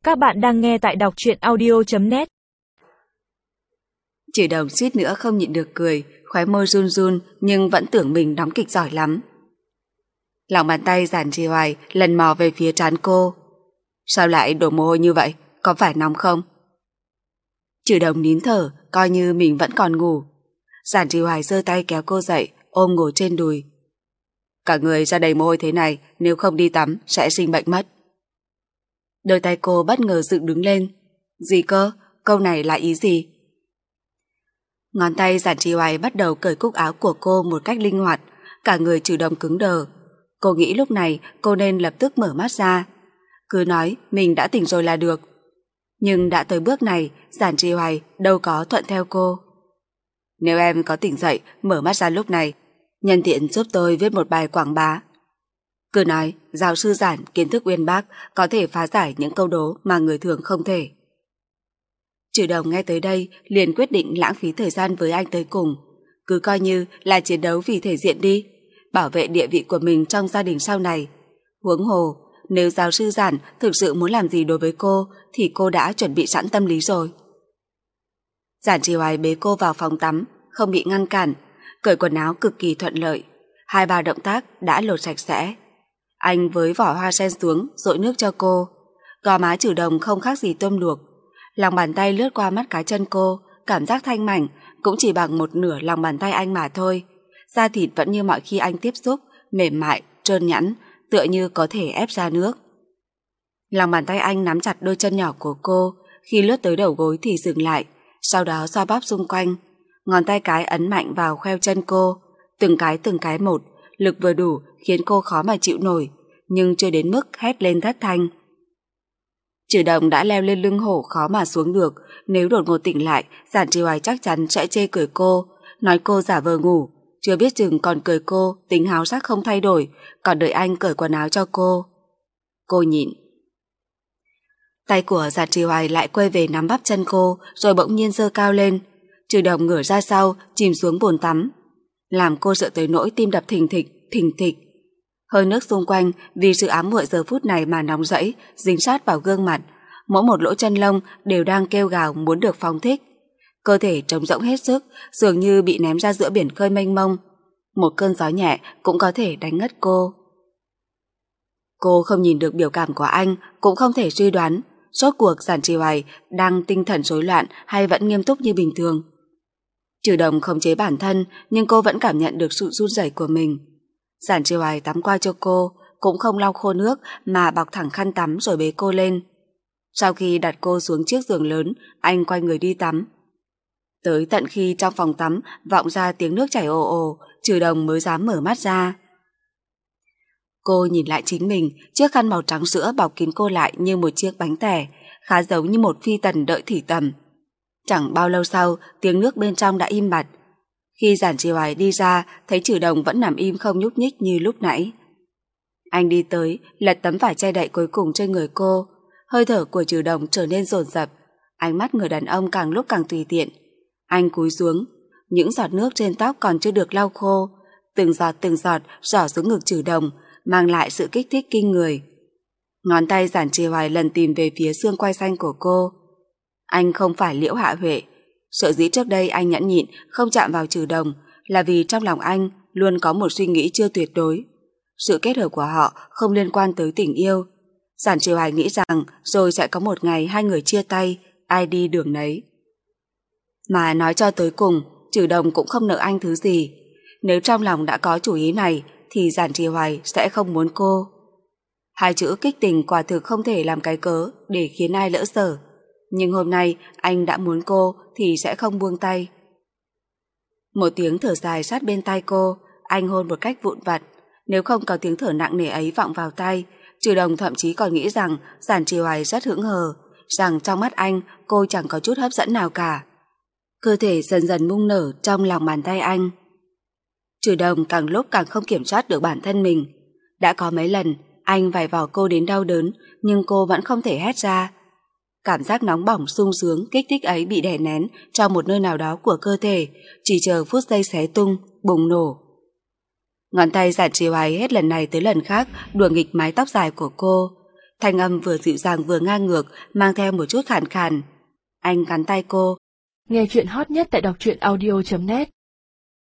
Các bạn đang nghe tại đọc truyện audio.net. Trừ Đồng suýt nữa không nhịn được cười, khóe môi run run nhưng vẫn tưởng mình đóng kịch giỏi lắm. Lòng bàn tay Giản Trì Hoài lần mò về phía trán cô. Sao lại đổ mồ hôi như vậy? Có phải nóng không? Trừ Đồng nín thở, coi như mình vẫn còn ngủ. Giản Trì Hoài giơ tay kéo cô dậy, ôm ngồi trên đùi. Cả người ra đầy mồ hôi thế này, nếu không đi tắm sẽ sinh bệnh mất. Đôi tay cô bất ngờ dựng đứng lên. Gì cơ? Câu này là ý gì? Ngón tay Giản Trì Hoài bắt đầu cởi cúc áo của cô một cách linh hoạt, cả người Trừ Đồng cứng đờ. Cô nghĩ lúc này cô nên lập tức mở mắt ra. Cứ nói mình đã tỉnh rồi là được. Nhưng đã tới bước này, Giản Trì Hoài đâu có thuận theo cô. Nếu em có tỉnh dậy, mở mắt ra lúc này, nhân tiện giúp tôi viết một bài quảng bá. Cứ nói, giáo sư Giản kiến thức uyên bác, có thể phá giải những câu đố mà người thường không thể. Trừ Đồng nghe tới đây liền quyết định lãng phí thời gian với anh tới cùng. Cứ coi như là chiến đấu vì thể diện đi, bảo vệ địa vị của mình trong gia đình sau này. Huống hồ, nếu giáo sư Giản thực sự muốn làm gì đối với cô thì cô đã chuẩn bị sẵn tâm lý rồi. Giản Trì Hoài bế cô vào phòng tắm, không bị ngăn cản, cởi quần áo cực kỳ thuận lợi. 2-3 động tác đã lột sạch sẽ. Anh với vỏ hoa sen xuống dội nước cho cô. Gò má Trừ Đồng không khác gì tôm luộc. Lòng bàn tay lướt qua mắt cá chân cô, cảm giác thanh mảnh cũng chỉ bằng một nửa lòng bàn tay anh mà thôi. Da thịt vẫn như mọi khi anh tiếp xúc, mềm mại, trơn nhẵn, tựa như có thể ép ra nước. Lòng bàn tay anh nắm chặt đôi chân nhỏ của cô, khi lướt tới đầu gối thì dừng lại, sau đó xoa bóp xung quanh. Ngón tay cái ấn mạnh vào khoeo chân cô, từng cái một, lực vừa đủ khiến cô khó mà chịu nổi, nhưng chưa đến mức hét lên thất thanh. Trừ Đồng đã leo lên lưng hổ khó mà xuống được, nếu đột ngột tỉnh lại, Giản Trì Hoài chắc chắn sẽ chê cười cô, nói cô giả vờ ngủ, chưa biết chừng còn cười cô tính háo sắc không thay đổi, còn đợi anh cởi quần áo cho cô. Cô nhịn. Tay của Giản Trì Hoài lại quay về nắm bắp chân cô, rồi bỗng nhiên giơ cao lên. Trừ Đồng ngửa ra sau, chìm xuống bồn tắm, làm cô sợ tới nỗi tim đập thình thịch. Hơi nước xung quanh vì sự ám muội giờ phút này mà nóng rẫy, dính sát vào gương mặt. Mỗi một lỗ chân lông đều đang kêu gào muốn được phóng thích. Cơ thể trống rỗng hết sức, dường như bị ném ra giữa biển khơi mênh mông. Một cơn gió nhẹ cũng có thể đánh ngất cô. Cô không nhìn được biểu cảm của anh, cũng không thể suy đoán rốt cuộc Giản Trì Hoài đang tinh thần rối loạn hay vẫn nghiêm túc như bình thường. Trừ Đồng khống chế bản thân, nhưng cô vẫn cảm nhận được sự run rẩy của mình. Giản Trì Hoài tắm qua cho cô, cũng không lau khô nước mà bọc thẳng khăn tắm rồi bế cô lên. Sau khi đặt cô xuống chiếc giường lớn, anh quay người đi tắm. Tới tận khi trong phòng tắm vọng ra tiếng nước chảy ồ ồ, Trừ Đồng mới dám mở mắt ra. Cô nhìn lại chính mình, chiếc khăn màu trắng sữa bọc kín cô lại như một chiếc bánh tẻ, khá giống như một phi tần đợi thị tầm. Chẳng bao lâu sau, tiếng nước bên trong đã im bặt. Khi Giản Trì Hoài đi ra, thấy Trừ Đồng vẫn nằm im không nhúc nhích như lúc nãy. Anh đi tới, lật tấm vải che đậy cuối cùng trên người cô. Hơi thở của Trừ Đồng trở nên dồn dập, ánh mắt người đàn ông càng lúc càng tùy tiện. Anh cúi xuống, những giọt nước trên tóc còn chưa được lau khô, từng giọt rỏ xuống ngực Trừ Đồng, mang lại sự kích thích kinh người. Ngón tay Giản Trì Hoài lần tìm về phía xương quai xanh của cô. Anh không phải Liễu Hạ Huệ. Sợ dĩ trước đây anh nhẫn nhịn không chạm vào Trừ Đồng là vì trong lòng anh luôn có một suy nghĩ chưa tuyệt đối. Sự kết hợp của họ không liên quan tới tình yêu. Giản Trì Hoài nghĩ rằng rồi sẽ có một ngày hai người chia tay, ai đi đường nấy. Mà nói cho tới cùng, Trừ Đồng cũng không nợ anh thứ gì. Nếu trong lòng đã có chủ ý này thì Giản Trì Hoài sẽ không muốn cô. Hai chữ kích tình quả thực không thể làm cái cớ để khiến ai lỡ sở. Nhưng hôm nay anh đã muốn cô thì sẽ không buông tay. Một tiếng thở dài sát bên tai cô, anh hôn một cách vụn vặt. Nếu không có tiếng thở nặng nề ấy vọng vào tai, Trừ Đồng thậm chí còn nghĩ rằng Giản Trì Hoài rất hững hờ, rằng trong mắt anh cô chẳng có chút hấp dẫn nào cả. Cơ thể dần dần bung nở trong lòng bàn tay anh. Trừ Đồng càng lúc càng không kiểm soát được bản thân mình. Đã có mấy lần anh vài vò cô đến đau đớn, nhưng cô vẫn không thể hét ra. Cảm giác nóng bỏng sung sướng kích thích ấy bị đè nén trong một nơi nào đó của cơ thể, chỉ chờ phút giây xé tung, bùng nổ. Ngón tay Giản Trì Hoài hết lần này tới lần khác đùa nghịch mái tóc dài của cô. Thanh âm vừa dịu dàng vừa ngang ngược, mang theo một chút khàn khàn. Anh cắn tay cô. Nghe chuyện hot nhất tại đọc truyện audio.net